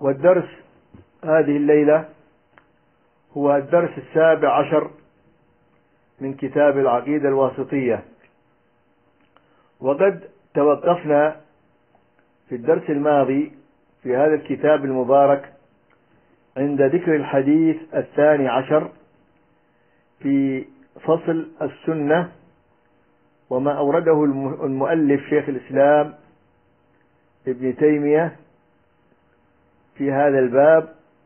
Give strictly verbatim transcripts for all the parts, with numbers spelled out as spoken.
والدرس هذه الليلة هو الدرس السابع عشر من كتاب العقيدة الواسطية. وقد توقفنا في الدرس الماضي في هذا الكتاب المبارك عند ذكر الحديث الثاني عشر في فصل السنة وما أورده المؤلف شيخ الإسلام ابن تيمية في هذا الباب،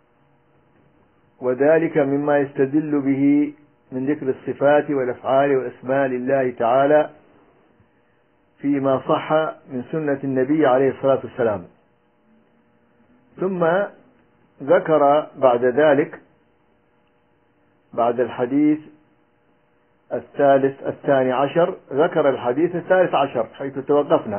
وذلك مما يستدل به من ذكر الصفات والأفعال والأسماء لله تعالى فيما صح من سنة النبي عليه الصلاة والسلام. ثم ذكر بعد ذلك بعد الحديث الثالث الثاني عشر ذكر الحديث الثالث عشر حيث توقفنا.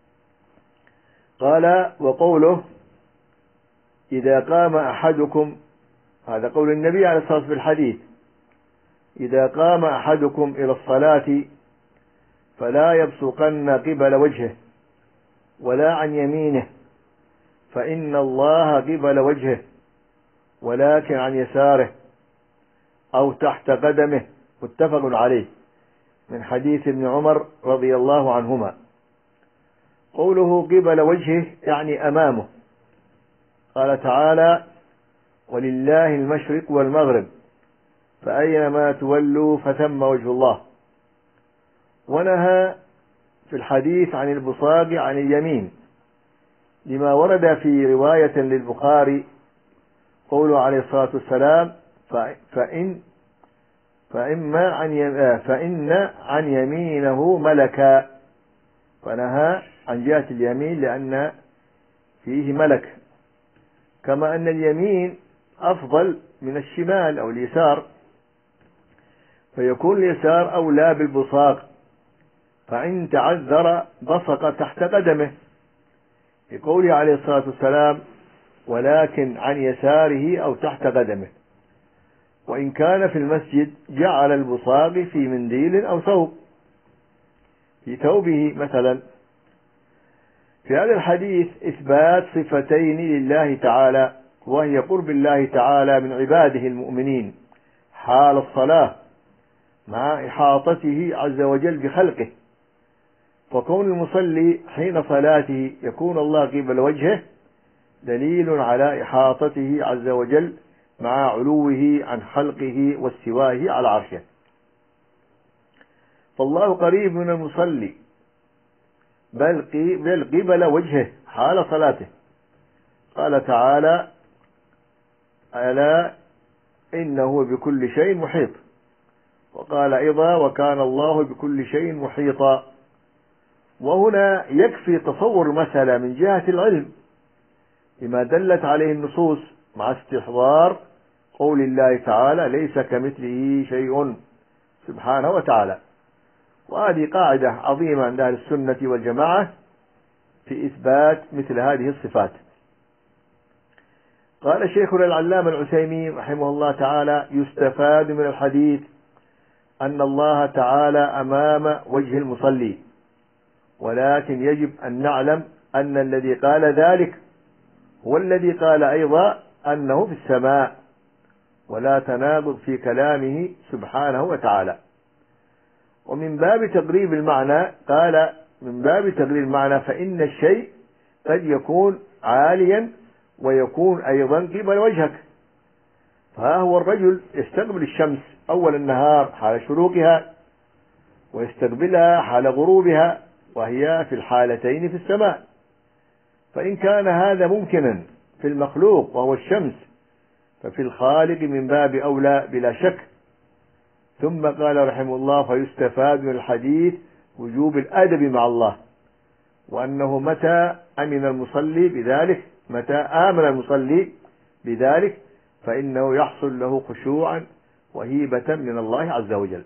قال: وقوله: إذا قام أحدكم، هذا قول النبي عليه الصلاة والسلام في الحديث: إذا قام أحدكم إلى الصلاة فلا يبصقن قبل وجهه ولا عن يمينه فإن الله قبل وجهه ولكن عن يساره أو تحت قدمه، متفق عليه، من حديث ابن عمر رضي الله عنهما. قوله قبل وجهه يعني أمامه. قال تعالى: ولله المشرق والمغرب فأينما تولوا فثم وجه الله. ونهى في الحديث عن البصاق عن اليمين لما ورد في رواية للبخاري قوله عليه الصلاة والسلام: فإن فإما عن فإن عن يمينه ملكا، فنهى عن جهة اليمين لأن فيه ملك، كما أن اليمين أفضل من الشمال أو اليسار، فيكون اليسار أولى بالبصاق، فإن تعذر بصق تحت قدمه، لقوله عليه الصلاة والسلام: ولكن عن يساره أو تحت قدمه. وإن كان في المسجد جعل البصاق في منديل أو ثوب، في ثوبه مثلا. في هذا الحديث إثبات صفتين لله تعالى، وهي قرب الله تعالى من عباده المؤمنين حال الصلاة مع إحاطته عز وجل بخلقه، فكون المصلي حين صلاته يكون الله قبل وجهه دليل على إحاطته عز وجل مع علوه عن خلقه واستوائه على عرشه. فالله قريب من المصلي بل قبل وجهه حال صلاته. قال تعالى: ألا إنه بكل شيء محيط. وقال أيضا: وكان الله بكل شيء محيطا. وهنا يكفي تصور مسألة من جهة العلم لما دلت عليه النصوص، مع استحضار قول الله تعالى: ليس كمثله شيء سبحانه وتعالى. وهذه قاعدة عظيمة عند أهل السنة والجماعة في إثبات مثل هذه الصفات. قال شيخنا العلامة العثيمين رحمه الله تعالى: يستفاد من الحديث أن الله تعالى أمام وجه المصلي، ولكن يجب أن نعلم أن الذي قال ذلك هو الذي قال أيضا أنه في السماء، ولا تناقض في كلامه سبحانه وتعالى. ومن باب تقريب المعنى قال: من باب تقريب المعنى فإن الشيء قد يكون عاليا ويكون أيضا قبل وجهك. فها هو الرجل يستقبل الشمس أول النهار حال شروقها، ويستقبلها حال غروبها، وهي في الحالتين في السماء. فإن كان هذا ممكنا في المخلوق وهو الشمس، ففي الخالق من باب أولى بلا شك. ثم قال رحمه الله: فيستفاد من الحديث وجوب الأدب مع الله، وأنه متى أمن المصلي بذلك متى آمن المصلي بذلك فإنه يحصل له خشوعا وهيبة من الله عز وجل.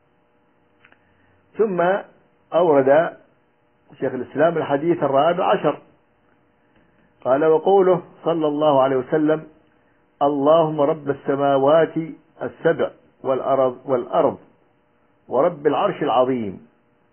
ثم أورد شيخ الإسلام الحديث الرابع عشر. قال: وقوله صلى الله عليه وسلم: اللهم رب السماوات السبع والأرض, والأرض ورب العرش العظيم،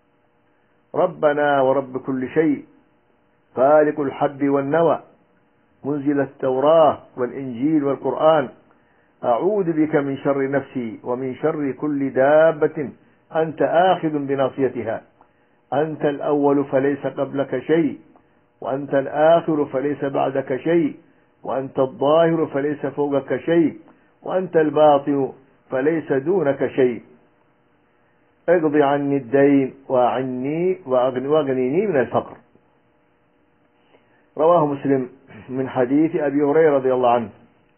ربنا ورب كل شيء، خالق الحب والنوى، منزل التوراة والإنجيل والقرآن، أعوذ بك من شر نفسي ومن شر كل دابة أنت آخذ بناصيتها، أنت الأول فليس قبلك شيء، وأنت الآخر فليس بعدك شيء، وأنت الظاهر فليس فوقك شيء، وأنت الباطن فليس دونك شيء، اقض عني الدين وأعني واغنيني من الفقر. رواه مسلم من حديث أبي هريرة رضي الله عنه.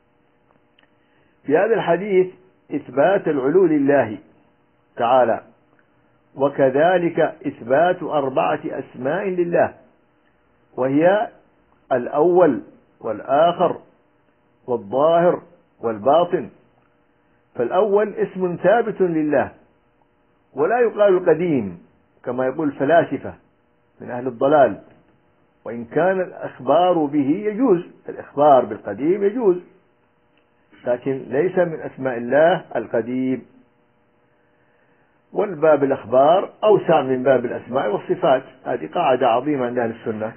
في هذا الحديث إثبات العلو لله تعالى، وكذلك إثبات أربعة أسماء لله، وهي الأول والآخر والظاهر والباطن. فالأول اسم ثابت لله، ولا يقال القديم كما يقول الفلاسفة من أهل الضلال، وإن كان الإخبار به يجوز، الإخبار بالقديم يجوز، لكن ليس من أسماء الله القديم. والباب الأخبار أوسع من باب الأسماء والصفات، هذه قاعدة عظيمة عند أهل السنة.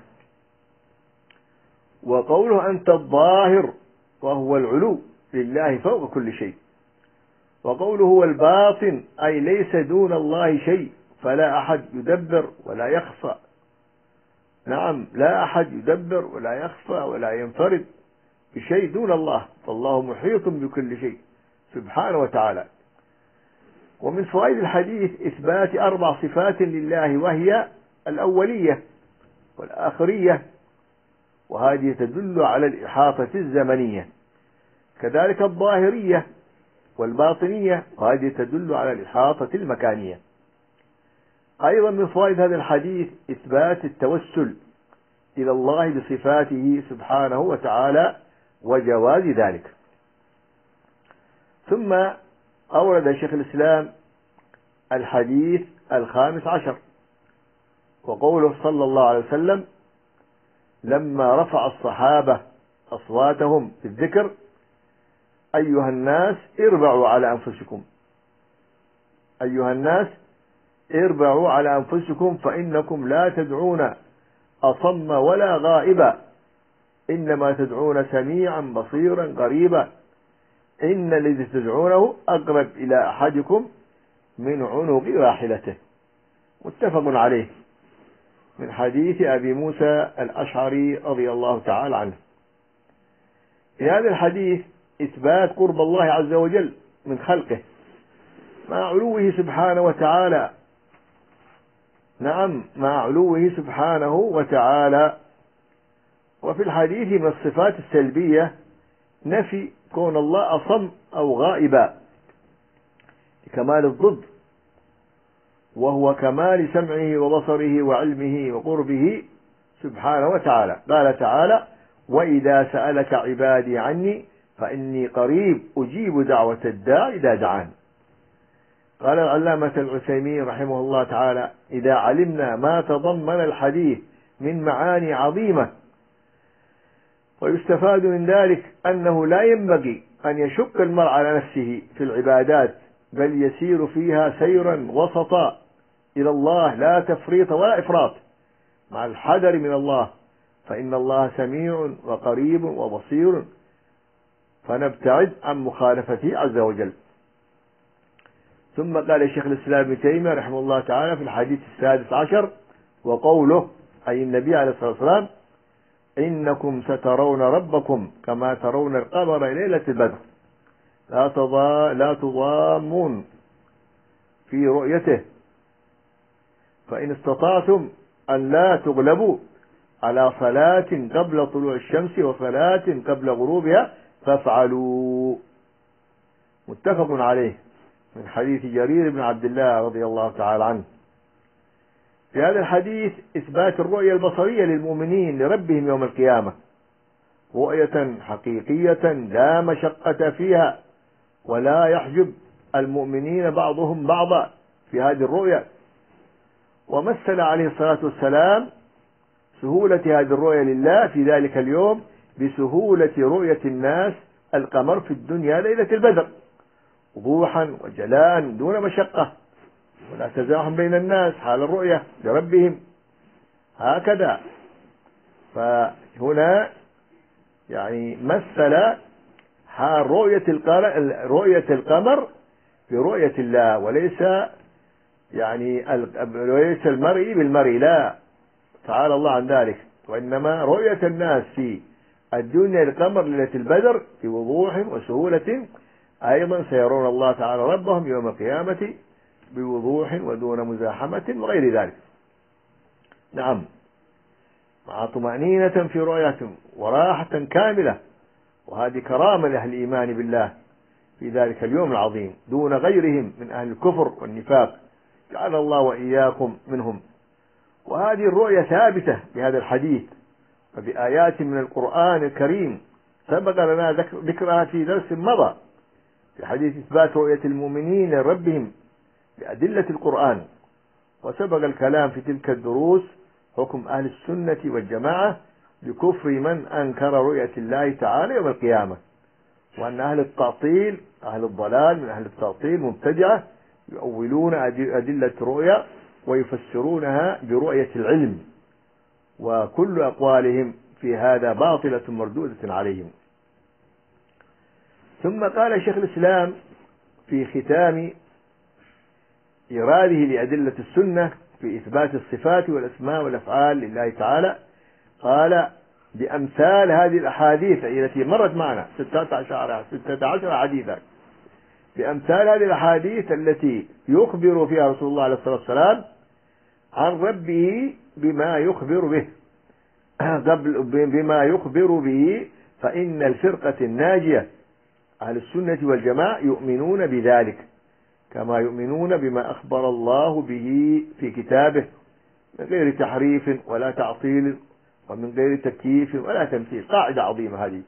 وقوله أنت الظاهر وهو العلو لله فوق كل شيء، وقوله هو الباطن أي ليس دون الله شيء، فلا أحد يدبر ولا يخفى. نعم، لا أحد يدبر ولا يخفى ولا ينفرد بشيء دون الله، فالله محيط بكل شيء سبحانه وتعالى. ومن فوائد الحديث إثبات أربع صفات لله، وهي الأولية والآخرية، وهذه تدل على الإحاطة الزمنية، كذلك الظاهرية والباطنية، وهذه تدل على الإحاطة المكانية. أيضا من فوائد هذا الحديث إثبات التوسل إلى الله بصفاته سبحانه وتعالى وجواز ذلك. ثم أورد شيخ الإسلام الحديث الخامس عشر، وقوله صلى الله عليه وسلم لما رفع الصحابة أصواتهم في الذكر أيها الناس اربعوا على أنفسكم، أيها الناس اربعوا على أنفسكم فإنكم لا تدعون أصم ولا غائبا، إنما تدعون سميعا بصيرا قريبا، إن الذي تدعونه أقرب إلى أحدكم من عنق راحلته. متفق عليه من حديث أبي موسى الأشعري رضي الله تعالى عنه. في هذا الحديث إثبات قرب الله عز وجل من خلقه مع علوه سبحانه وتعالى، نعم مع علوه سبحانه وتعالى. وفي الحديث من الصفات السلبية نفي كون الله أصم أو غائبا لكمال الضد، وهو كمال سمعه وبصره وعلمه وقربه سبحانه وتعالى. قال تعالى وإذا سألك عبادي عني فإني قريب أجيب دعوة الداع إذا دعان. قال العلامة العثيمين رحمه الله تعالى إذا علمنا ما تضمن الحديث من معاني عظيمة، ويستفاد من ذلك أنه لا ينبغي أن يشق المرء على نفسه في العبادات، بل يسير فيها سيرا وسطا إلى الله، لا تفريط ولا إفراط، مع الحذر من الله، فإن الله سميع وقريب وبصير، فنبتعد عن مخالفته عز وجل. ثم قال الشيخ الإسلام ابن تيمية رحمه الله تعالى في الحديث السادس عشر وقوله أي النبي عليه الصلاة والسلام إنكم سترون ربكم كما ترون القمر ليلة البدر لا تضا لا تضامون في رؤيته، فإن استطعتم أن لا تغلبوا على صلاة قبل طلوع الشمس وصلاة قبل غروبها فافعلوا. متفق عليه من حديث جرير بن عبد الله رضي الله تعالى عنه. في هذا الحديث إثبات الرؤية البصرية للمؤمنين لربهم يوم القيامة، رؤية حقيقية لا مشقة فيها، ولا يحجب المؤمنين بعضهم بعضا في هذه الرؤية. ومثل عليه الصلاة والسلام سهولة هذه الرؤية لله في ذلك اليوم بسهولة رؤية الناس القمر في الدنيا ليلة البدر وضوحا وجلاء دون مشقة، ولا تزاحم بين الناس حال الرؤية لربهم هكذا. فهنا يعني مثل حال رؤية القمر رؤية القمر برؤية الله، وليس يعني وليس المرئي بالمرئي، لا تعالى الله عن ذلك، وإنما رؤية الناس في الدنيا القمر ليلة البدر بوضوح وسهولة، أيضا سيرون الله تعالى ربهم يوم القيامة بوضوح ودون مزاحمة وغير ذلك. نعم، مع طمأنينة في رؤيتهم وراحة كاملة، وهذه كرامة لأهل الإيمان بالله في ذلك اليوم العظيم دون غيرهم من أهل الكفر والنفاق، جعل الله وإياكم منهم. وهذه الرؤية ثابتة بهذا الحديث وبآيات من القرآن الكريم سبق لنا ذكرها في درس مضى، في حديث إثبات رؤية المؤمنين لربهم بأدلة القرآن. وسبق الكلام في تلك الدروس حكم أهل السنة والجماعة بكفر من أنكر رؤية الله تعالى يوم القيامة، وأن أهل التعطيل أهل الضلال من أهل التعطيل مبتدعة يؤولون أدلة رؤيا ويفسرونها برؤية العلم، وكل أقوالهم في هذا باطلة مردودة عليهم. ثم قال شيخ الإسلام في ختام إراده لأدلة السنة في إثبات الصفات والأسماء والأفعال لله تعالى، قال بأمثال هذه الأحاديث التي مرت معنا ستة عشر حديثا، بأمثال هذه الأحاديث التي يخبر فيها رسول الله عليه الصلاة والسلام عن ربه بما يخبر به بما يخبر به فإن الفرقة الناجية أهل السنة والجماعة يؤمنون بذلك كما يؤمنون بما أخبر الله به في كتابه من غير تحريف ولا تعطيل ومن غير تكييف ولا تمثيل. قاعدة عظيمة هذه.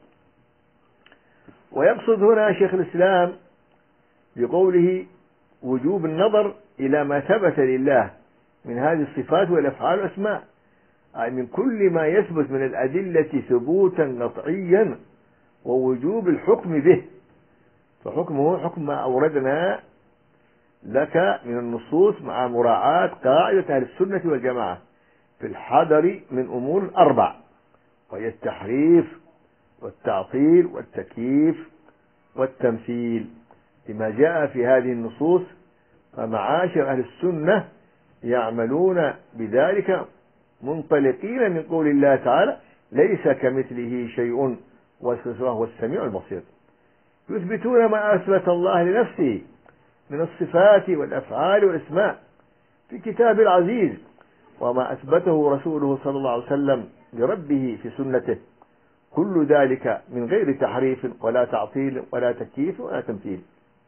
ويقصد هنا شيخ الإسلام بقوله وجوب النظر إلى ما ثبت لله من هذه الصفات والأفعال والأسماء، أي من كل ما يثبت من الأدلة ثبوتا قطعيا، ووجوب الحكم به، فحكمه حكم ما أوردنا لك من النصوص مع مراعاة قاعدة أهل السنة والجماعة في الحذر من أمور أربع، وهي التحريف والتعطيل والتكييف والتمثيل لما جاء في هذه النصوص. فمعاشر أهل السنة يعملون بذلك منطلقين من قول الله تعالى ليس كمثله شيء وهو السميع البصير، يثبتون ما أثبت الله لنفسه من الصفات والأفعال والأسماء في كتاب العزيز، وما أثبته رسوله صلى الله عليه وسلم لربه في سنته، كل ذلك من غير تحريف ولا تعطيل ولا تكييف ولا تمثيل.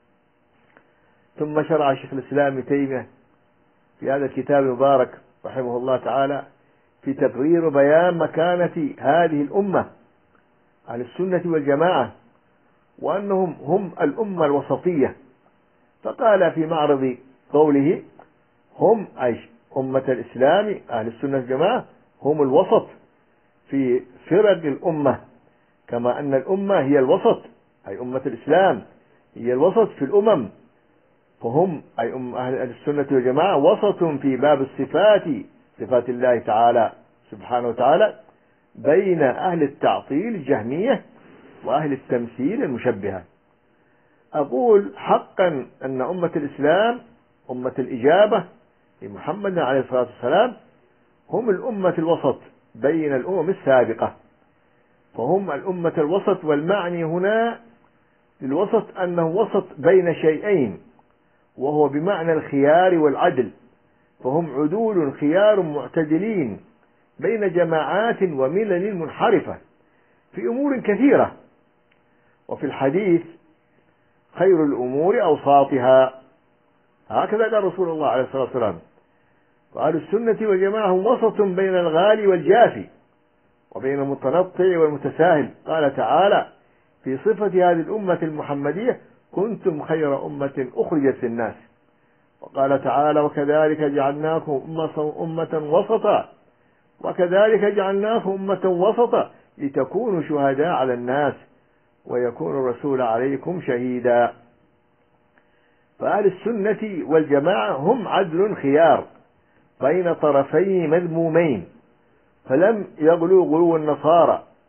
ثم شرع شيخ الإسلام ابن تيمية في هذا الكتاب المبارك رحمه الله تعالى في تقرير بيان مكانة هذه الأمة على السنة والجماعة، وأنهم هم الأمة الوسطية. فقال في معرض قوله هم أي أمة الإسلام أهل السنة والجماعة هم الوسط في فرق الأمة، كما أن الأمة هي الوسط أي أمة الإسلام هي الوسط في الأمم، فهم أي أم أهل السنة والجماعة وسط في باب الصفات صفات الله تعالى سبحانه وتعالى بين أهل التعطيل الجهمية وأهل التمثيل المشبهة. أقول حقا أن أمة الإسلام أمة الإجابة لمحمد عليه الصلاة والسلام هم الأمة الوسط بين الأمم السابقة، فهم الأمة الوسط، والمعني هنا للوسط أنه وسط بين شيئين، وهو بمعنى الخيار والعدل، فهم عدول خيار معتدلين بين جماعات وملل منحرفة في أمور كثيرة. وفي الحديث خير الأمور أوساطها، هكذا قال رسول الله عليه الصلاة والسلام. وأهل السنة والجماعة هم وسط بين الغالي والجافي وبين المتنطع والمتساهل. قال تعالى في صفة هذه الأمة المحمدية كنتم خير أمة أخرجت للناس. وقال تعالى وكذلك جعلناكم أمة, أمة وسطا وكذلك جعلناكم أمة وسطا لتكونوا شهداء على الناس ويكون الرسول عليكم شهيدا. فأهل السنة والجماعة هم عدل خيار بين طرفين مذمومين، فلم يغلوا غلو النصارى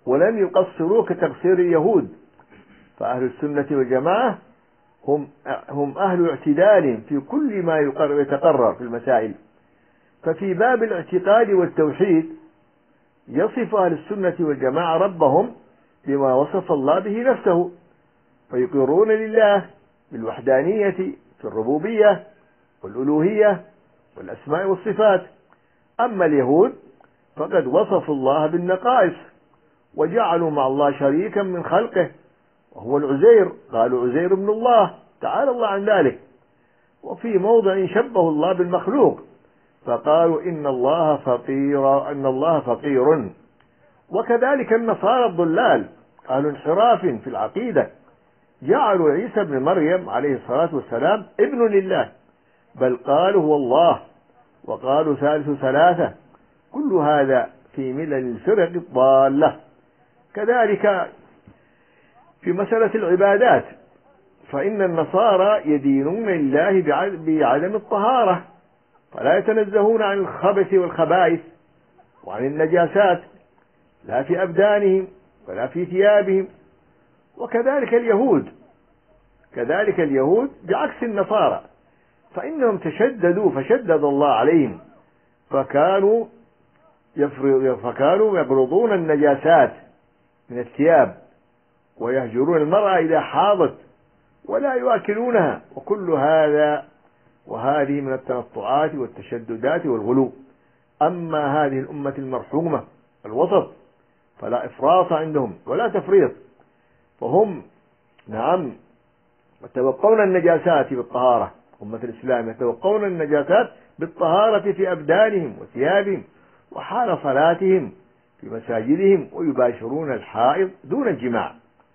ولم يقصروا كتقصير اليهود. فأهل السنة والجماعة هم هم أهل اعتدال في كل ما يتقرر في المسائل. ففي باب الاعتقاد والتوحيد يصف أهل السنة والجماعة ربهم بما وصف الله به نفسه، فيقرون لله بالوحدانية في الربوبية والألوهية والأسماء والصفات. أما اليهود فقد وصفوا الله بالنقائص وجعلوا مع الله شريكا من خلقه وهو العزير، قالوا عزير ابن الله، تعالى الله عن ذلك. وفي موضع شبهوا الله بالمخلوق فقالوا إن الله فقير إن الله فقير. وكذلك النصارى الضلال قالوا انحراف في العقيدة، جعلوا عيسى ابن مريم عليه الصلاة والسلام ابن لله، بل قالوا هو الله، وقالوا ثالث ثلاثة. كل هذا في ملل الفرق الضالة. كذلك في مسألة العبادات فإن النصارى يدينون لله بعدم الطهارة، فلا يتنزهون عن الخبث والخبائث وعن النجاسات لا في أبدانهم ولا في ثيابهم. وكذلك اليهود كذلك اليهود بعكس النصارى، فإنهم تشددوا فشدد الله عليهم، فكانوا فكانوا يبرضون النجاسات من الثياب ويهجرون المرأة إذا حاضت ولا يؤكلونها، وكل هذا وهذه من التنطعات والتشددات والغلو. أما هذه الأمة المرحومة الوسط فلا إفراط عندهم ولا تفريط، فهم نعم يتوقون النجاسات بالطهارة. أمة الإسلام يتوقون النجاسات بالطهارة في أبدانهم وثيابهم وحال صلاتهم في مساجدهم، ويباشرون الحائض دون الجماع.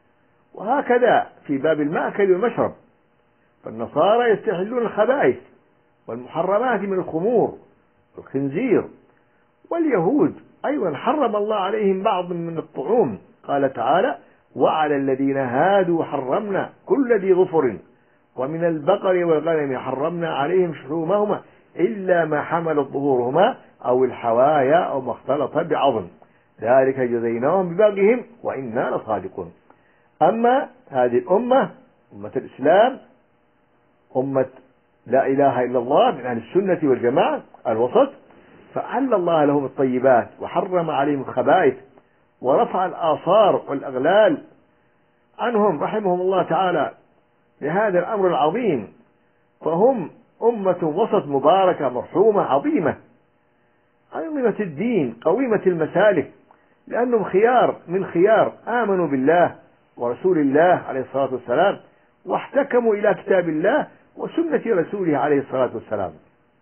وهكذا في باب المأكل والمشرب، فالنصارى يستحلون الخبائث والمحرمات من الخمور والخنزير، واليهود أيضا حرم الله عليهم بعض من الطعوم، قال تعالى وعلى الذين هادوا حرمنا كل ذي ظفر ومن البقر والغنم حرمنا عليهم شحومهما إلا ما حملت ظهورهما أو الحوايا أو ما اختلط بعظم ذلك جزيناهم ببغيهم وإنا لصادقون. أما هذه الأمة أمة الإسلام أمة لا إله إلا الله من أهل السنة والجماعة الوسط، فأحل الله لهم الطيبات وحرم عليهم الخبائث ورفع الآثار والأغلال عنهم رحمهم الله تعالى لهذا الأمر العظيم. فهم أمة وسط مباركة مرحومة عظيمة عظيمة الدين قويمة المسالك، لأنهم خيار من خيار آمنوا بالله ورسول الله عليه الصلاة والسلام واحتكموا إلى كتاب الله وسنة رسوله عليه الصلاة والسلام.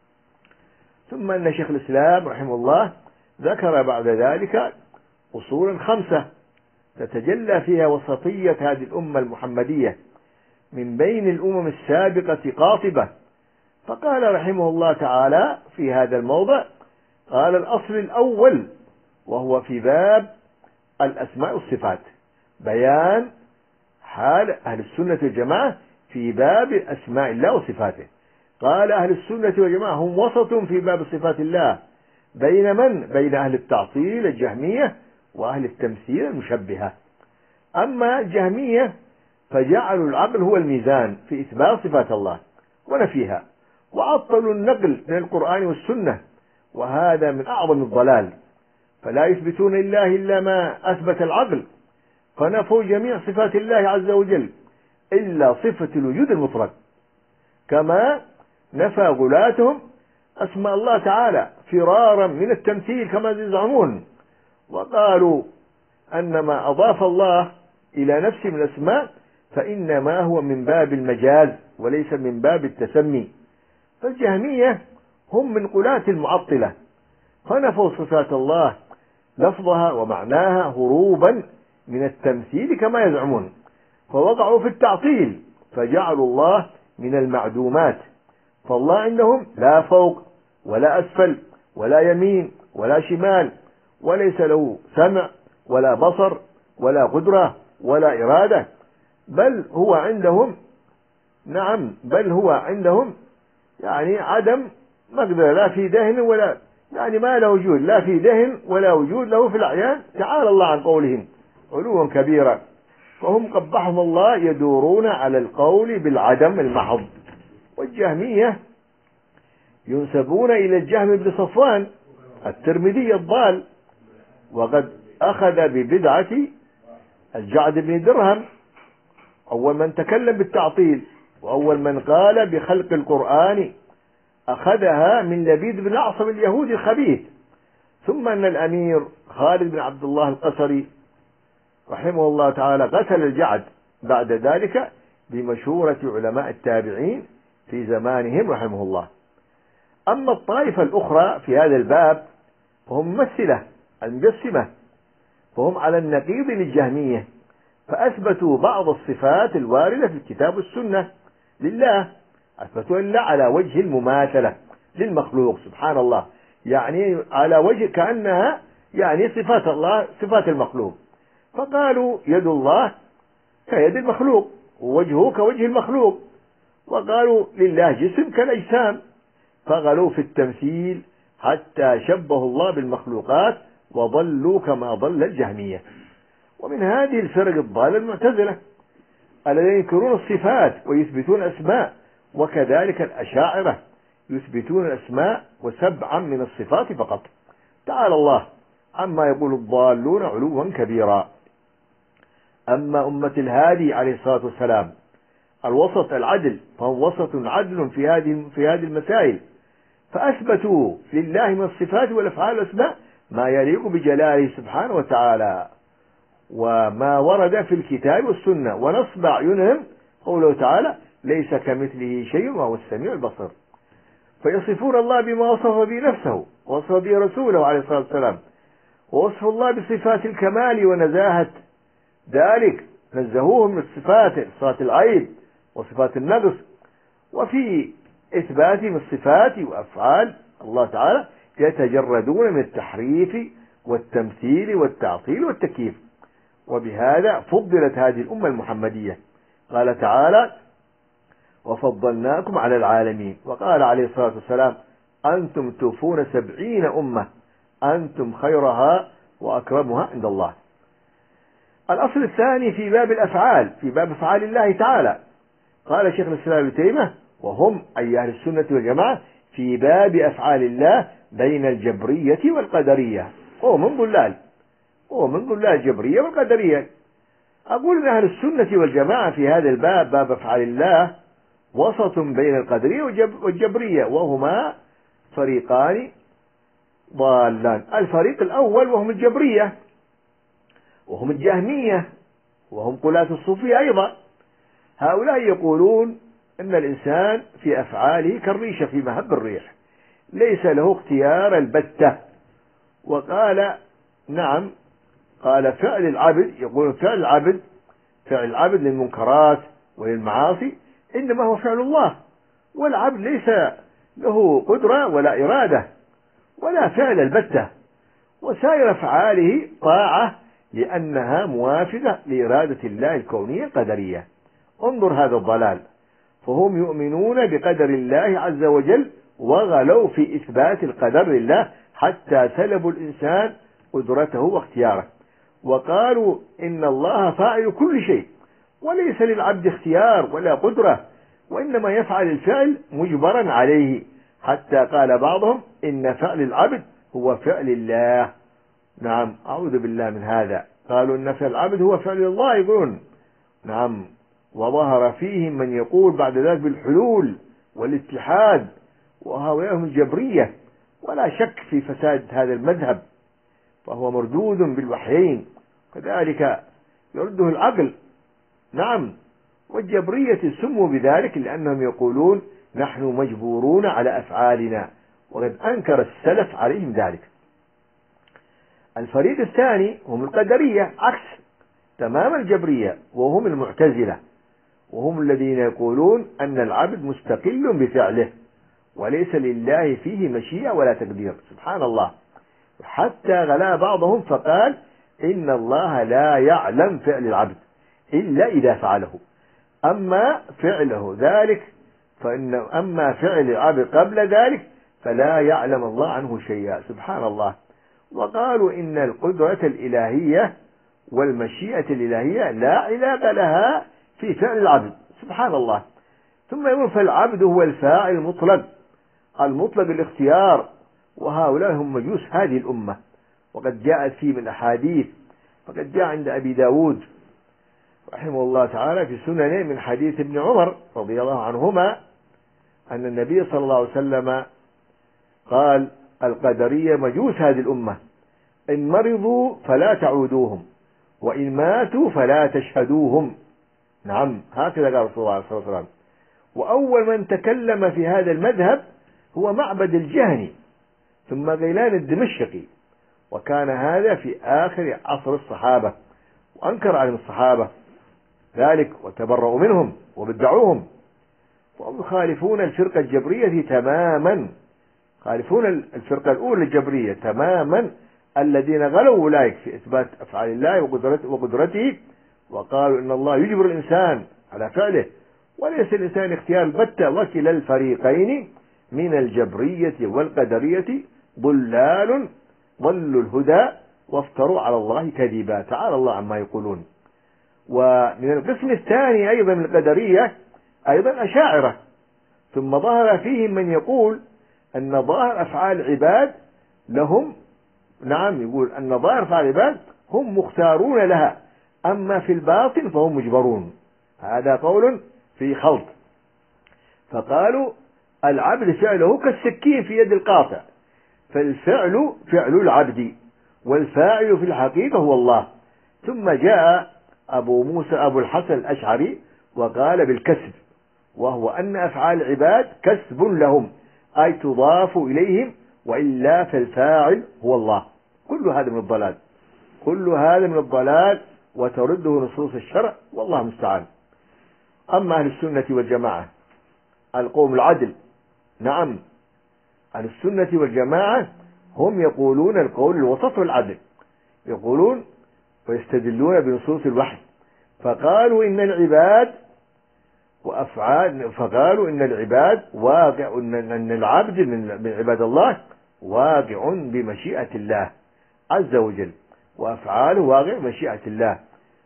ثم أن شيخ الإسلام رحمه الله ذكر بعد ذلك أصولا خمسة تتجلى فيها وسطية هذه الأمة المحمدية من بين الأمم السابقة قاطبة. فقال رحمه الله تعالى في هذا الموضع، قال الأصل الأول وهو في باب الأسماء والصفات، بيان حال أهل السنة والجماعة في باب أسماء الله وصفاته. قال أهل السنة والجماعة هم وسط في باب صفات الله بين من؟ بين أهل التعطيل الجهمية وأهل التمثيل المشبهة. أما الجهمية فجعلوا العقل هو الميزان في إثبات صفات الله ونفيها، وعطلوا النقل من القرآن والسنة، وهذا من أعظم الضلال. فلا يثبتون لله إلا ما أثبت العقل، فنفوا جميع صفات الله عز وجل إلا صفة الوجود المطلق، كما نفى غلاتهم أسماء الله تعالى فرارا من التمثيل كما يزعمون، وقالوا أن ما أضاف الله إلى نفسه من الأسماء فإنما هو من باب المجاز وليس من باب التسمي. فالجهمية هم من غلاة المعطلة، فنفوا صفات الله لفظها ومعناها هروبا من التمثيل كما يزعمون، فوقعوا في التعطيل فجعلوا الله من المعدومات. فالله عندهم لا فوق ولا أسفل ولا يمين ولا شمال، وليس له سمع ولا بصر ولا قدرة ولا إرادة، بل هو عندهم نعم بل هو عندهم يعني عدم مقدرة، لا في دهن ولا يعني ما له وجود، لا في دهن ولا وجود له في الأعيان، تعالى الله عن قولهم علوا كبيرا، فهم قبحهم الله يدورون على القول بالعدم المحض. والجهمية ينسبون إلى الجهم بن صفوان الترمذي الضال، وقد أخذ ببدعة الجعد بن درهم، أول من تكلم بالتعطيل وأول من قال بخلق القرآن، أخذها من لبيد بن أعصم اليهودي الخبيث. ثم أن الأمير خالد بن عبد الله القسري رحمه الله تعالى قتل الجعد بعد ذلك بمشورة علماء التابعين في زمانهم رحمه الله. أما الطائفة الأخرى في هذا الباب فهم ممثلة المجسمة، فهم على النقيض للجهمية، فأثبتوا بعض الصفات الواردة في الكتاب والسنة لله، أثبتوا الله على وجه المماثلة للمخلوق سبحان الله، يعني على وجه كأنها يعني صفات الله صفات المخلوق، فقالوا يد الله كيد المخلوق ووجهه كوجه المخلوق، وقالوا لله جسم كالأجسام، فغلوا في التمثيل حتى شبهوا الله بالمخلوقات وضلوا كما ضل الجهمية. ومن هذه الفرق الضالة المعتزلة الذين ينكرون الصفات ويثبتون أسماء، وكذلك الأشاعرة يثبتون الأسماء وسبعا من الصفات فقط. تعالى الله عما يقول الضالون علوا كبيرا. أما أمة الهادي عليه الصلاة والسلام الوسط العدل، فهم وسط عدل في هذه في هذه المسائل، فأثبتوا لله من الصفات والأفعال والأسماء ما يليق بجلاله سبحانه وتعالى وما ورد في الكتاب والسنة، ونصب أعينهم قوله تعالى ليس كمثله شيء وهو السميع البصير، فيصفون الله بما وصف به نفسه ووصف به رسوله عليه الصلاة والسلام، ووصف الله بصفات الكمال ونزاهة ذلك، نزهوه من الصفات صفات العيب وصفات النقص، وفي إثباتهم الصفات وأفعال الله تعالى يتجردون من التحريف والتمثيل والتعطيل والتكييف. وبهذا فضلت هذه الأمة المحمدية. قال تعالى وفضلناكم على العالمين، وقال عليه الصلاة والسلام أنتم توفون سبعين أمة أنتم خيرها وأكرمها عند الله. الأصل الثاني في باب الأفعال، في باب أفعال الله تعالى، قال شيخ الإسلام ابن تيمية وهم أي أهل السنة والجماعة في باب أفعال الله بين الجبرية والقدرية، هو من ضلال هو من ضلال الجبرية والقدرية. أقول أن أهل السنة والجماعة في هذا الباب باب أفعال الله وسط بين القدرية والجبرية، وهما فريقان ضالان. الفريق الأول وهم الجبرية وهم الجهمية وهم قلاة الصوفية أيضا، هؤلاء يقولون أن الإنسان في أفعاله كالريشة في مهب الريح، ليس له اختيار البتة. وقال نعم قال فعل العبد، يقول فعل العبد فعل العبد للمنكرات وللمعاصي إنما هو فعل الله، والعبد ليس له قدرة ولا إرادة ولا فعل البتة، وسائر أفعاله طاعة لأنها موافقة لإرادة الله الكونية القدرية. انظر هذا الضلال، فهم يؤمنون بقدر الله عز وجل وغلوا في إثبات القدر لله حتى سلبوا الإنسان قدرته واختياره، وقالوا إن الله فاعل كل شيء وليس للعبد اختيار ولا قدرة، وإنما يفعل الفعل مجبرا عليه، حتى قال بعضهم إن فعل العبد هو فعل الله. نعم أعوذ بالله من هذا، قالوا إن فعل العبد هو فعل الله يقولون. نعم وظهر فيهم من يقول بعد ذلك بالحلول والاتحاد، وهؤلاء هم الجبرية، ولا شك في فساد هذا المذهب، فهو مردود بالوحيين كذلك يرده العقل. نعم والجبرية سموا بذلك لأنهم يقولون نحن مجبورون على أفعالنا، وقد أنكر السلف عليهم ذلك. الفريق الثاني هم القدرية عكس تمام الجبرية، وهم المعتزلة، وهم الذين يقولون أن العبد مستقل بفعله وليس لله فيه مشيئة ولا تقدير سبحان الله، حتى غلا بعضهم فقال إن الله لا يعلم فعل العبد إلا إذا فعله، أما فعله ذلك فإن أما فعل العبد قبل ذلك فلا يعلم الله عنه شيئا سبحان الله. وقالوا إن القدرة الإلهية والمشيئة الإلهية لا علاقة لها في فعل العبد، سبحان الله. ثم يقول فالعبد هو الفاعل المطلق المطلق الاختيار، وهؤلاء هم مجوس هذه الأمة، وقد جاءت فيه من أحاديث. فقد جاء عند أبي داود رحمه الله تعالى في سننه من حديث ابن عمر رضي الله عنهما أن النبي صلى الله عليه وسلم قال القدرية مجوس هذه الأمة، إن مرضوا فلا تعودوهم، وإن ماتوا فلا تشهدوهم. نعم، هكذا قال رسول الله صلى الله عليه وسلم. وأول من تكلم في هذا المذهب هو معبد الجهني، ثم غيلان الدمشقي، وكان هذا في آخر عصر الصحابة، وأنكر عليهم الصحابة ذلك وتبرؤوا منهم وبدعوهم، وهم يخالفون الفرقة الجبرية تماما، خالفون الفرقة الأولى الجبرية تماما الذين غلوا أولئك في إثبات أفعال الله وقدرته، وقالوا إن الله يجبر الإنسان على فعله، وليس الإنسان اختيار البتة. وكلا الفريقين من الجبرية والقدرية ضلال ضلوا الهدى وافتروا على الله كذبا، تعالى الله عما يقولون. ومن القسم الثاني أيضا من القدرية أيضا أشاعرة، ثم ظهر فيهم من يقول أن ظاهر أفعال العباد لهم، نعم، يقول أن ظاهر أفعال العباد هم مختارون لها، أما في الباطن فهم مجبرون. هذا قول في خلط. فقالوا العبد فعله كالسكين في يد القاطع، فالفعل فعل العبد، والفاعل في الحقيقة هو الله. ثم جاء أبو موسى أبو الحسن الأشعري وقال بالكسب، وهو أن أفعال العباد كسب لهم، أي تضاف إليهم، وإلا فالفاعل هو الله. كل هذا من الضلال، كل هذا من الضلال، وترده نصوص الشرع، والله المستعان. أما أهل السنة والجماعة القوم العدل، نعم، أهل السنة والجماعة هم يقولون القول الوسط والعدل، يقولون ويستدلون بنصوص الوحي، فقالوا إن العباد وأفعال فقالوا إن العباد واقع، أن العبد من عباد الله واقع بمشيئة الله عز وجل، وأفعاله واقع بمشيئة الله،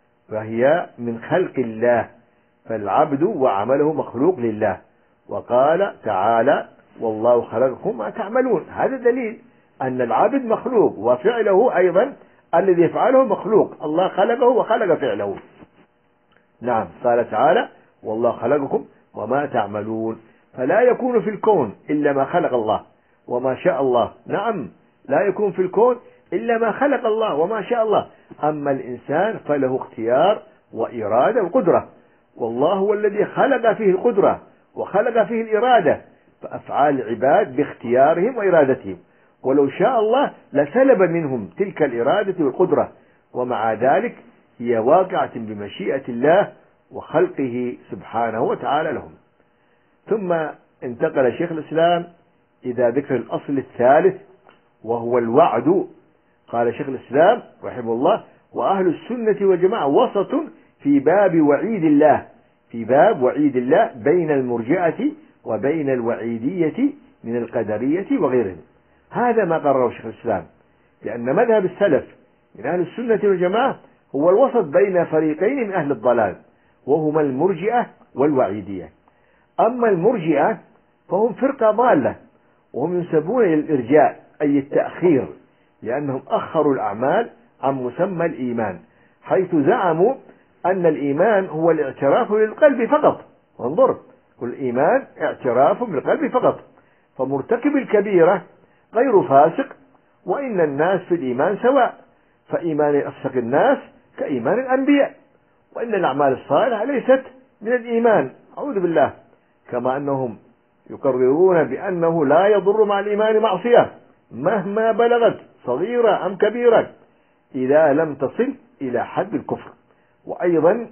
فهي من خلق الله، فالعبد وعمله مخلوق لله. وقال تعالى والله خلقكم ما تعملون، هذا دليل أن العبد مخلوق، وفعله أيضا الذي يفعله مخلوق، الله خلقه وخلق فعله. نعم، قال تعالى والله خلقكم وما تعملون، فلا يكون في الكون إلا ما خلق الله وما شاء الله. نعم، لا يكون في الكون إلا ما خلق الله وما شاء الله. أما الإنسان فله اختيار وإرادة وقدرة، والله هو الذي خلق فيه القدرة وخلق فيه الإرادة، فأفعال العباد باختيارهم وإرادتهم، ولو شاء الله لسلب منهم تلك الإرادة والقدرة، ومع ذلك هي واقعة بمشيئة الله وخلقه سبحانه وتعالى لهم. ثم انتقل شيخ الإسلام إذا ذكر الأصل الثالث وهو الوعد. قال شيخ الإسلام رحمه الله وأهل السنة والجماعة وسط في باب وعيد الله، في باب وعيد الله بين المرجئة وبين الوعيدية من القدرية وغيرهم. هذا ما قرره شيخ الإسلام، لأن مذهب السلف من أهل السنة والجماعة هو الوسط بين فريقين من أهل الضلال، وهما المرجئة والوعيدية. أما المرجئة فهم فرقة ضالة، وهم ينسبون إلى الإرجاء أي التأخير، لأنهم أخروا الأعمال عن مسمى الإيمان، حيث زعموا أن الإيمان هو الاعتراف للقلب فقط. وانظر، الإيمان اعتراف بالقلب فقط، فمرتكب الكبيرة غير فاسق، وإن الناس في الإيمان سواء، فإيمان أفسق الناس كإيمان الأنبياء، وإن الأعمال الصالحة ليست من الإيمان، أعوذ بالله. كما أنهم يقررون بأنه لا يضر مع الإيمان معصية مهما بلغت صغيرة أم كبيرة إذا لم تصل إلى حد الكفر. وأيضا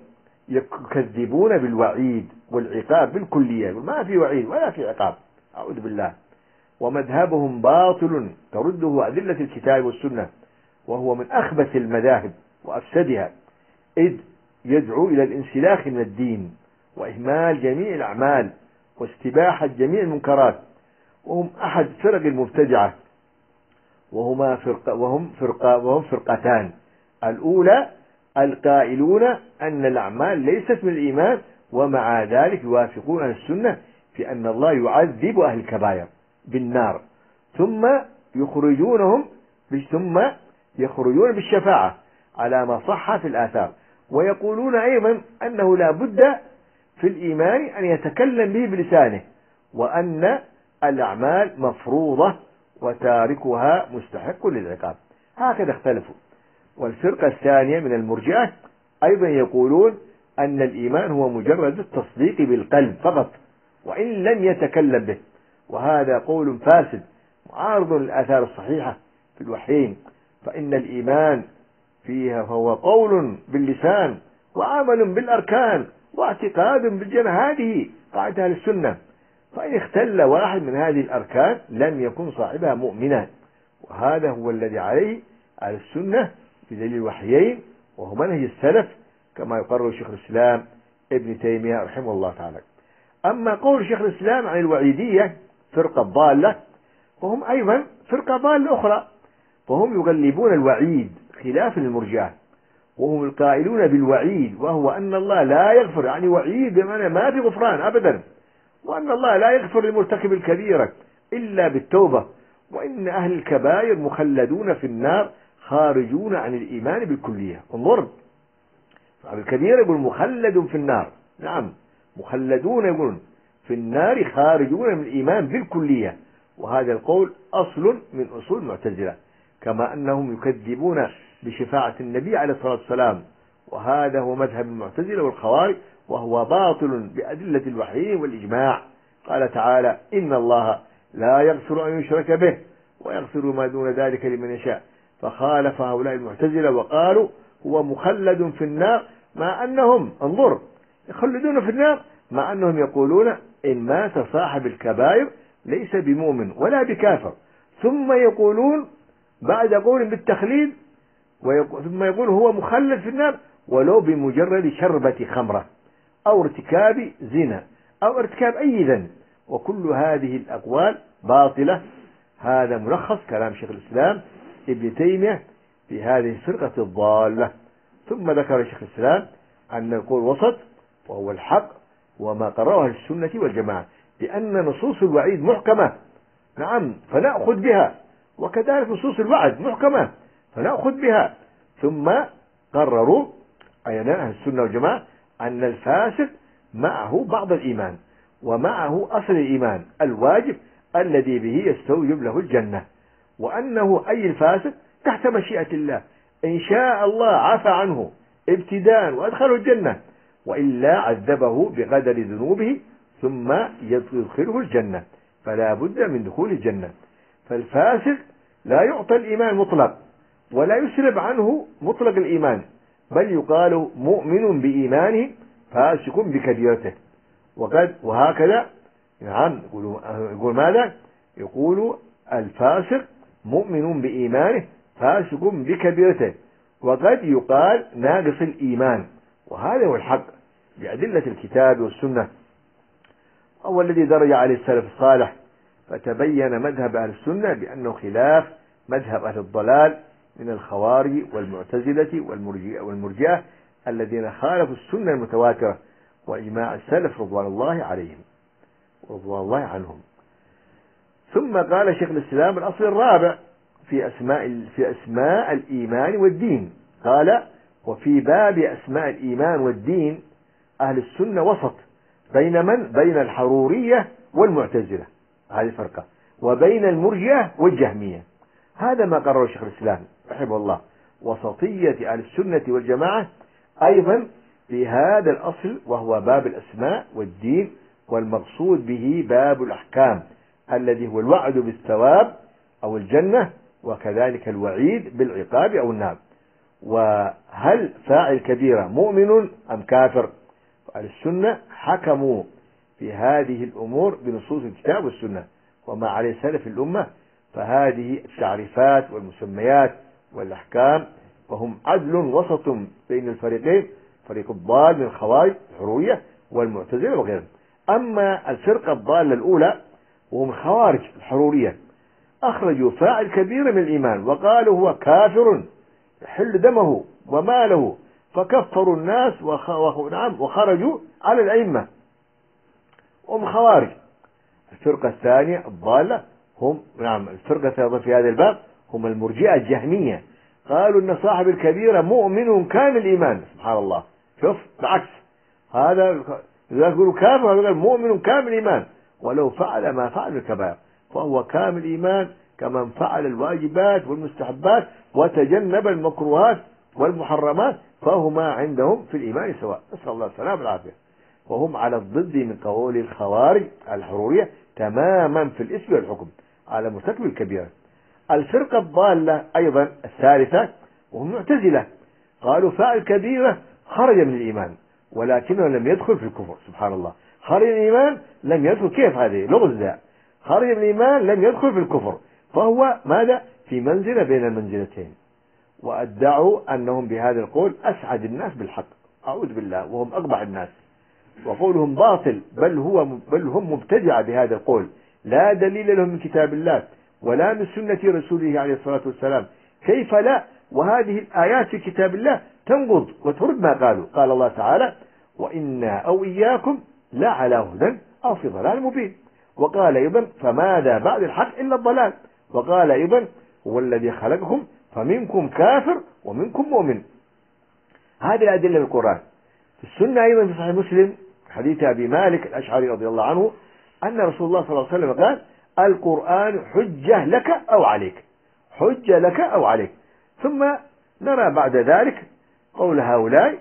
يكذبون بالوعيد والعقاب بالكلية، ما في وعيد ولا في عقاب، أعوذ بالله. ومذهبهم باطل ترده أدلة الكتاب والسنة، وهو من أخبث المذاهب وأفسدها، إذ يدعو إلى الانسلاخ من الدين وإهمال جميع الأعمال واستباحة جميع المنكرات، وهم أحد فرق المبتدعة، وهما فرقة وهم فرقة وهم فرقتان. الأولى القائلون أن الأعمال ليست من الإيمان، ومع ذلك يوافقون أهل السنة في أن الله يعذب أهل الكبائر بالنار، ثم يخرجونهم ثم يخرجون بالشفاعة على ما صح في الآثار. ويقولون أيضا أنه لا بد في الإيمان أن يتكلم به بلسانه، وأن الأعمال مفروضة وتاركها مستحق للعقاب. هكذا اختلفوا. والفرقة الثانية من المرجئة أيضا يقولون أن الإيمان هو مجرد التصديق بالقلب فقط وإن لم يتكلم به، وهذا قول فاسد معارض للآثار الصحيحة في الوحيين، فإن الإيمان فيها فهو قول باللسان وعمل بالأركان واعتقاد بالجنة. هذه قاعدة أهل السنة، فإن اختل واحد من هذه الأركان لم يكن صاحبها مؤمنا، وهذا هو الذي عليه أهل السنة في دليل الوحيين، وهو منهج السلف كما يقرر شيخ الإسلام ابن تيمية رحمه الله تعالى. أما قول شيخ الإسلام عن الوعيدية فرقة ضالة، وهم أيضا فرقة ضالة أخرى، فهم يغلبون الوعيد خلافا للمرجئة، وهم القائلون بالوعيد وهو أن الله لا يغفر، يعني وعيد بمعنى ما في غفران أبدا، وأن الله لا يغفر لمرتكب الكبيرة إلا بالتوبة، وإن أهل الكبائر مخلدون في النار خارجون عن الإيمان بالكلية. انظر، الكبير يقول مخلد في النار، نعم مخلدون يقولون في النار خارجون من الإيمان بالكلية، وهذا القول أصل من أصول المعتزلة، كما أنهم يكذبون بشفاعة النبي عليه الصلاة والسلام، وهذا هو مذهب المعتزلة والخوارج، وهو باطل بأدلة الوحي والإجماع. قال تعالى: إن الله لا يغفر أن يشرك به ويغفر ما دون ذلك لمن يشاء، فخالف هؤلاء المعتزلة وقالوا هو مخلد في النار، مع أنهم انظر يخلدون في النار مع أنهم يقولون إن مات صاحب الكبائر ليس بمؤمن ولا بكافر، ثم يقولون بعد قول بالتخليد ثم يقول هو مخلد في النار ولو بمجرد شربة خمرة أو ارتكاب زنا أو ارتكاب أي ذنب، وكل هذه الأقوال باطلة. هذا ملخص كلام شيخ الإسلام ابن تيمية في هذه الفرقة الضالة. ثم ذكر شيخ الإسلام أن القول وسط وهو الحق وما قرره السنة والجماعة، لأن نصوص الوعيد محكمة، نعم فنأخذ بها، وكذلك نصوص الوعد محكمة فنأخذ بها. ثم قرروا أيضا أهل السنة والجماعة أن الفاسق معه بعض الإيمان ومعه أصل الإيمان الواجب الذي به يستوجب له الجنة، وأنه أي الفاسق تحت مشيئة الله، إن شاء الله عفى عنه ابتداء وأدخله الجنة، وإلا عذبه بقدر ذنوبه ثم يدخله الجنة، فلا بد من دخول الجنة. فالفاسق لا يعطى الإيمان مطلق ولا يسلب عنه مطلق الإيمان، بل يقال مؤمن بإيمانه فاسق بكبيرته. وقد وهكذا نعم يقول, يقول ماذا؟ يقول الفاسق مؤمن بإيمانه فاسق بكبيرته، وقد يقال ناقص الإيمان، وهذا هو الحق بأدلة الكتاب والسنة، هو الذي درج عليه السلف الصالح. فتبين مذهب أهل السنة بأنه خلاف مذهب أهل الضلال من الخوارج والمعتزلة والمرجئة الذين خالفوا السنة المتواترة وإجماع السلف رضوان الله عليهم ورضوان الله عنهم. ثم قال شيخ الإسلام الأصل الرابع في أسماء في أسماء الإيمان والدين، قال: وفي باب أسماء الإيمان والدين أهل السنة وسط بين من؟ بين الحرورية والمعتزلة، هذه الفرقة، وبين المرجئة والجهمية. هذا ما قرره شيخ الإسلام رحمه الله، وسطية أهل السنة والجماعة أيضا في هذا الأصل، وهو باب الأسماء والدين، والمقصود به باب الأحكام الذي هو الوعد بالثواب أو الجنة، وكذلك الوعيد بالعقاب أو النار. وهل فاعل كبيرة مؤمن أم كافر؟ أهل السنة حكموا في هذه الأمور بنصوص الكتاب والسنة وما عليه سلف الأمة، فهذه التعريفات والمسميات والأحكام، وهم عدل وسط بين الفريقين، فريق الضال من الخوارج الحرورية والمعتزلة وغيرهم. أما الفرقة الضالة الأولى وهم الخوارج الحرورية، أخرجوا فاعل كبير من الإيمان وقالوا هو كافر يحل دمه وماله فكفروا الناس وخ... وخ... نعم وخرجوا على الأئمة، هم خوارج. الفرقة الثانية الضالة هم نعم الفرقة الثالثة في هذا الباب هم المرجئة الجهمية، قالوا أن صاحب الكبيرة مؤمن كامل الإيمان. سبحان الله، شوف بالعكس، هذا إذا يقولوا كافر هذا مؤمن كامل الإيمان ولو فعل ما فعل الكبائر، فهو كامل الإيمان كمن فعل الواجبات والمستحبات وتجنب المكروهات والمحرمات، فهما عندهم في الإيمان سواء، نسأل الله السلامة والعافية. وهم على الضد من قول الخوارج الحرورية تماما في الاسم والحكم على مرتكب الكبيرة. الفرقة الضالة أيضا الثالثة وهم معتزلة، قالوا فاعل كبيرة خرج من الإيمان ولكنه لم يدخل في الكفر. سبحان الله، خرج من الإيمان لم يدخل، كيف هذه لغز ذا؟ خرج من الإيمان لم يدخل في الكفر، فهو ماذا؟ في منزلة بين المنزلتين. وأدعوا أنهم بهذا القول أسعد الناس بالحق، أعوذ بالله، وهم أقبح الناس، وقولهم باطل، بل هو بل هم مبتدعة بهذا القول، لا دليل لهم من كتاب الله ولا من سنة رسوله عليه الصلاة والسلام. كيف لا؟ وهذه الآيات في كتاب الله تنقض وترد ما قالوا. قال الله تعالى: وإنا أو إياكم لا على هدى أو في ضلال مبين. وقال أيضا: فماذا بعد الحق إلا الضلال. وقال أيضا: هو الذي خلقكم فمنكم كافر ومنكم مؤمن. هذه الأدلة من القرآن. في السنة أيضا في صحيح مسلم حديث أبي مالك الأشعري رضي الله عنه أن رسول الله صلى الله عليه وسلم قال: القرآن حجة لك أو عليك، حجة لك أو عليك. ثم نرى بعد ذلك قول هؤلاء،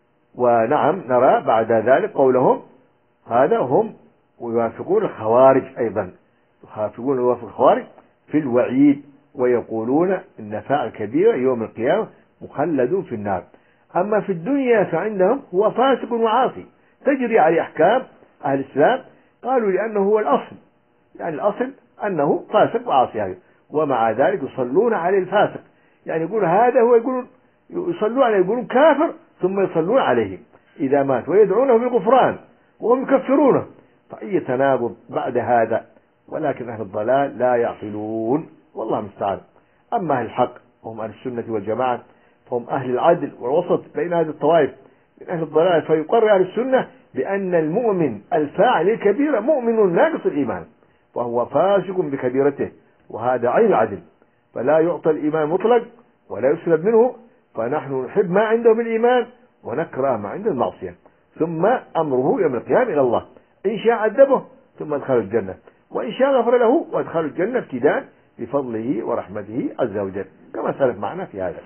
ونعم نرى بعد ذلك قولهم هذا هم ويوافقون الخوارج أيضا، يوافقون ويوافق الخوارج في الوعيد، ويقولون إن فاعل كبيرة يوم القيامة مخلد في النار. أما في الدنيا فعندهم هو فاسق وعاصي تجري عليه أحكام أهل الإسلام، قالوا لأنه هو الأصل، يعني الأصل أنه فاسق وعاصي هذا، ومع ذلك يصلون عليه الفاسق، يعني يقول هذا هو، يقولون يصلون عليه، يقولون كافر ثم يصلون عليه إذا مات ويدعونه بالغفران وهم يكفرونه، فأي تناقض بعد هذا. ولكن أهل الضلال لا يعقلون، والله المستعان. أما أهل الحق وهم أهل السنة والجماعة فهم أهل العدل والوسط بين هذه الطوائف من أهل الضلال، فيقرر أهل السنة بأن المؤمن الفاعل الكبيرة مؤمن ناقص الإيمان وهو فاسق بكبيرته، وهذا عين العدل، فلا يعطى الإيمان مطلق ولا يسلب منه. فنحن نحب ما عنده من الإيمان ونكره ما عنده المعصية، ثم أمره يوم القيامة إلى الله، إن شاء عذبه ثم أدخله الجنة، وإن شاء غفر له وأدخله الجنة ابتداء بفضله ورحمته عز وجل، كما سلف معنا في هذا.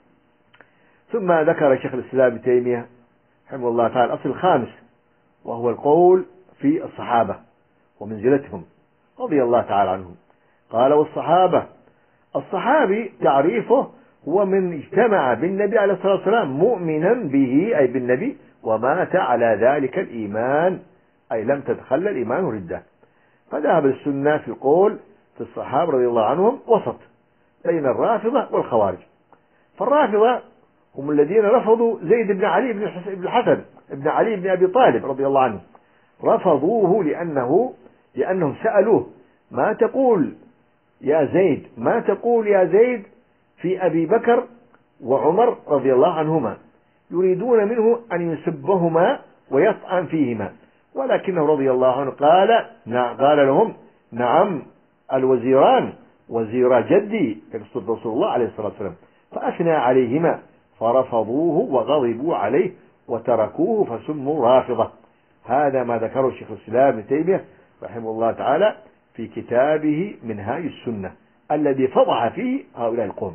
ثم ذكر شيخ الإسلام ابن تيمية رحمه الله تعالى الأصل الخامس، وهو القول في الصحابة ومنزلتهم رضي الله تعالى عنهم. قال: والصحابة، الصحابي تعريفه هو من اجتمع بالنبي عليه الصلاة والسلام مؤمنا به أي بالنبي ومات على ذلك الإيمان، أي لم تتخلل الإيمان ردة. فذهب السنة في القول في الصحابة رضي الله عنهم وسط بين الرافضة والخوارج. فالرافضة هم الذين رفضوا زيد بن علي بن الحسن بن علي بن أبي طالب رضي الله عنه، رفضوه لأنه لأنهم سألوه: ما تقول يا زيد ما تقول يا زيد في أبي بكر وعمر رضي الله عنهما؟ يريدون منه أن يسبهما ويطعن فيهما، ولكنه رضي الله عنه قال قال لهم: نعم الوزيران وزير جدي يقصد رسول الله عليه الصلاة والسلام، فأثنى عليهما فرفضوه وغضبوا عليه وتركوه فسموا رافضة. هذا ما ذكره الشيخ الإسلام ابن تيمية رحمه الله تعالى في كتابه منهاج السنة الذي فضح فيه هؤلاء القوم.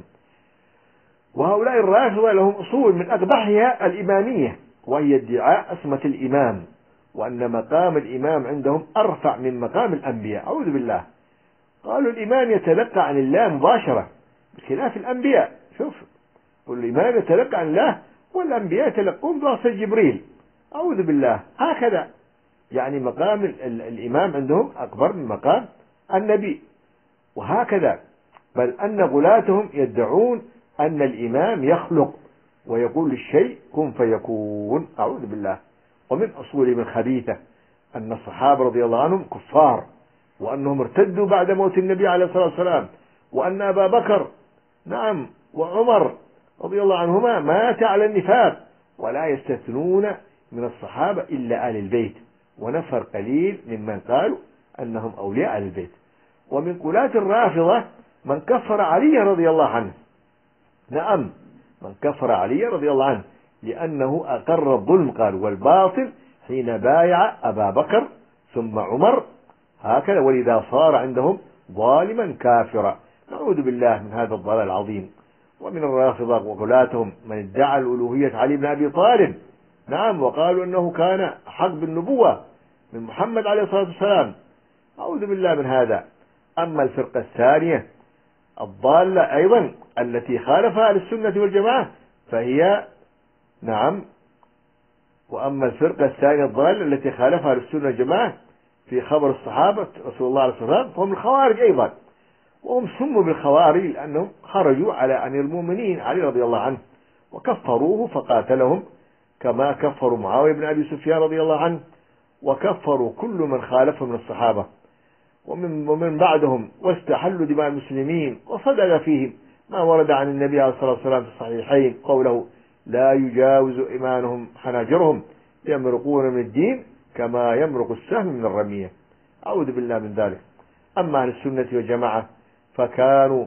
وهؤلاء الرافضة لهم أصول من أقبحها الإمامية، وهي ادعاء عصمة الإمام، وأن مقام الإمام عندهم أرفع من مقام الأنبياء، أعوذ بالله. قالوا الإمام يتلقى عن الله مباشرة بخلاف الأنبياء. شوف، والإمام يتلقى عن الله والأنبياء يتلقون بواسطة جبريل، أعوذ بالله. هكذا يعني مقام الإمام عندهم أكبر من مقام النبي، وهكذا بل أن غلاتهم يدعون أن الإمام يخلق ويقول للشيء كن فيكون، أعوذ بالله. ومن أصولهم الخبيثة أن الصحابة رضي الله عنهم كفار، وأنهم ارتدوا بعد موت النبي عليه الصلاة والسلام، وأن أبا بكر نعم وعمر رضي الله عنهما مات على النفاق، ولا يستثنون من الصحابة إلا آل البيت، ونفر قليل ممن قالوا أنهم أولياء آل البيت. ومن قلاة الرافضة من كفر علي رضي الله عنه، نعم، من كفر علي رضي الله عنه لأنه أقر الظلم قال والباطل حين بايع أبا بكر ثم عمر هكذا، ولذا صار عندهم ظالما كافرا. نعوذ بالله من هذا الضلال العظيم. ومن الرافضة وغلاتهم من ادعى الألوهية علي بن أبي طالب، نعم، وقالوا أنه كان حق بالنبوة من محمد عليه الصلاة والسلام. أعوذ بالله من هذا. أما الفرقة الثانية الضالة أيضا التي خالفها أهل السنة والجماعة فهي، نعم، وأما الفرقة الثانية الضالة التي خالفها أهل السنة والجماعة في خبر الصحابة رسول الله عليه الصلاة والسلام فهم الخوارج أيضا. وهم سموا بالخوارج لأنهم خرجوا على أمير المؤمنين علي رضي الله عنه وكفروه فقاتلهم، كما كفروا معاوية بن أبي سفيان رضي الله عنه، وكفروا كل من خالفه من الصحابة ومن, ومن بعدهم، واستحلوا دماء المسلمين، وصدق فيهم ما ورد عن النبي عليه الصلاة والسلام في الصحيحين قوله لا يجاوز إيمانهم حناجرهم يمرقون من الدين كما يمرق السهم من الرمية. أعوذ بالله من ذلك. أما أهل السنة والجماعة فكانوا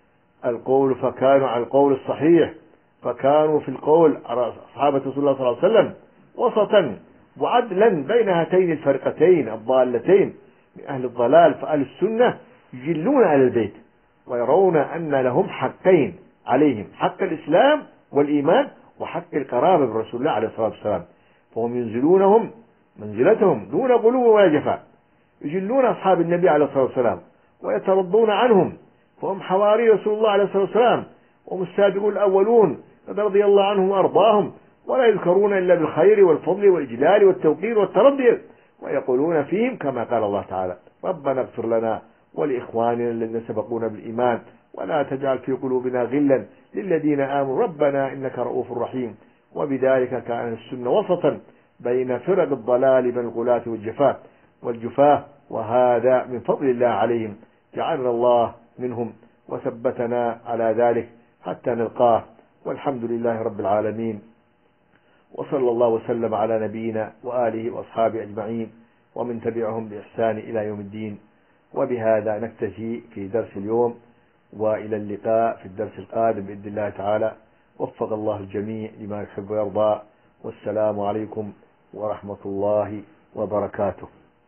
القول فكانوا على القول الصحيح، فكانوا في القول على صحابة رسول الله صلى الله عليه وسلم وسطا وعدلا بين هاتين الفرقتين الضالتين من أهل الضلال. فأهل السنة يجلون أهل البيت ويرون أن لهم حقين عليهم، حق الإسلام والإيمان وحق القرابة برسول الله عليه الصلاة والسلام، فهم ينزلونهم منزلتهم دون غلو ولا جفاء، يجلون أصحاب النبي عليه الصلاة والسلام ويترضون عنهم، فهم حواري رسول الله عليه الصلاة والسلام وهم السابقون الأولون رضي الله عنهم وأرضاهم، ولا يذكرون إلا بالخير والفضل والإجلال والتوقير والترضي، ويقولون فيهم كما قال الله تعالى ربنا اغفر لنا ولإخواننا الذين سبقونا بالإيمان ولا تجعل في قلوبنا غلا للذين آمنوا ربنا إنك رؤوف رحيم. وبذلك كان السنة وسطا بين فرق الضلال بين الغلاة والجفاة والجفاة وهذا من فضل الله عليهم، جعلنا الله منهم وثبتنا على ذلك حتى نلقاه، والحمد لله رب العالمين، وصلى الله وسلم على نبينا وآله وأصحابه أجمعين ومن تبعهم بإحسان إلى يوم الدين. وبهذا نكتفي في درس اليوم، وإلى اللقاء في الدرس القادم بإذن الله تعالى. وفق الله الجميع لما يحب ويرضى، والسلام عليكم ورحمة الله وبركاته.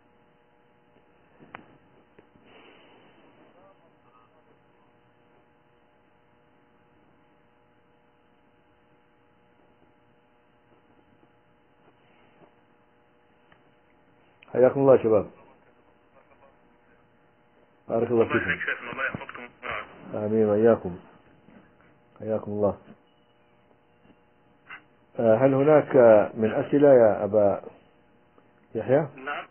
حياكم الله شباب، بارك الله فيكم. الله يحفظكم. آمين وإياكم، حياكم الله. هل هناك من أسئلة يا أبا يحيى؟ نعم.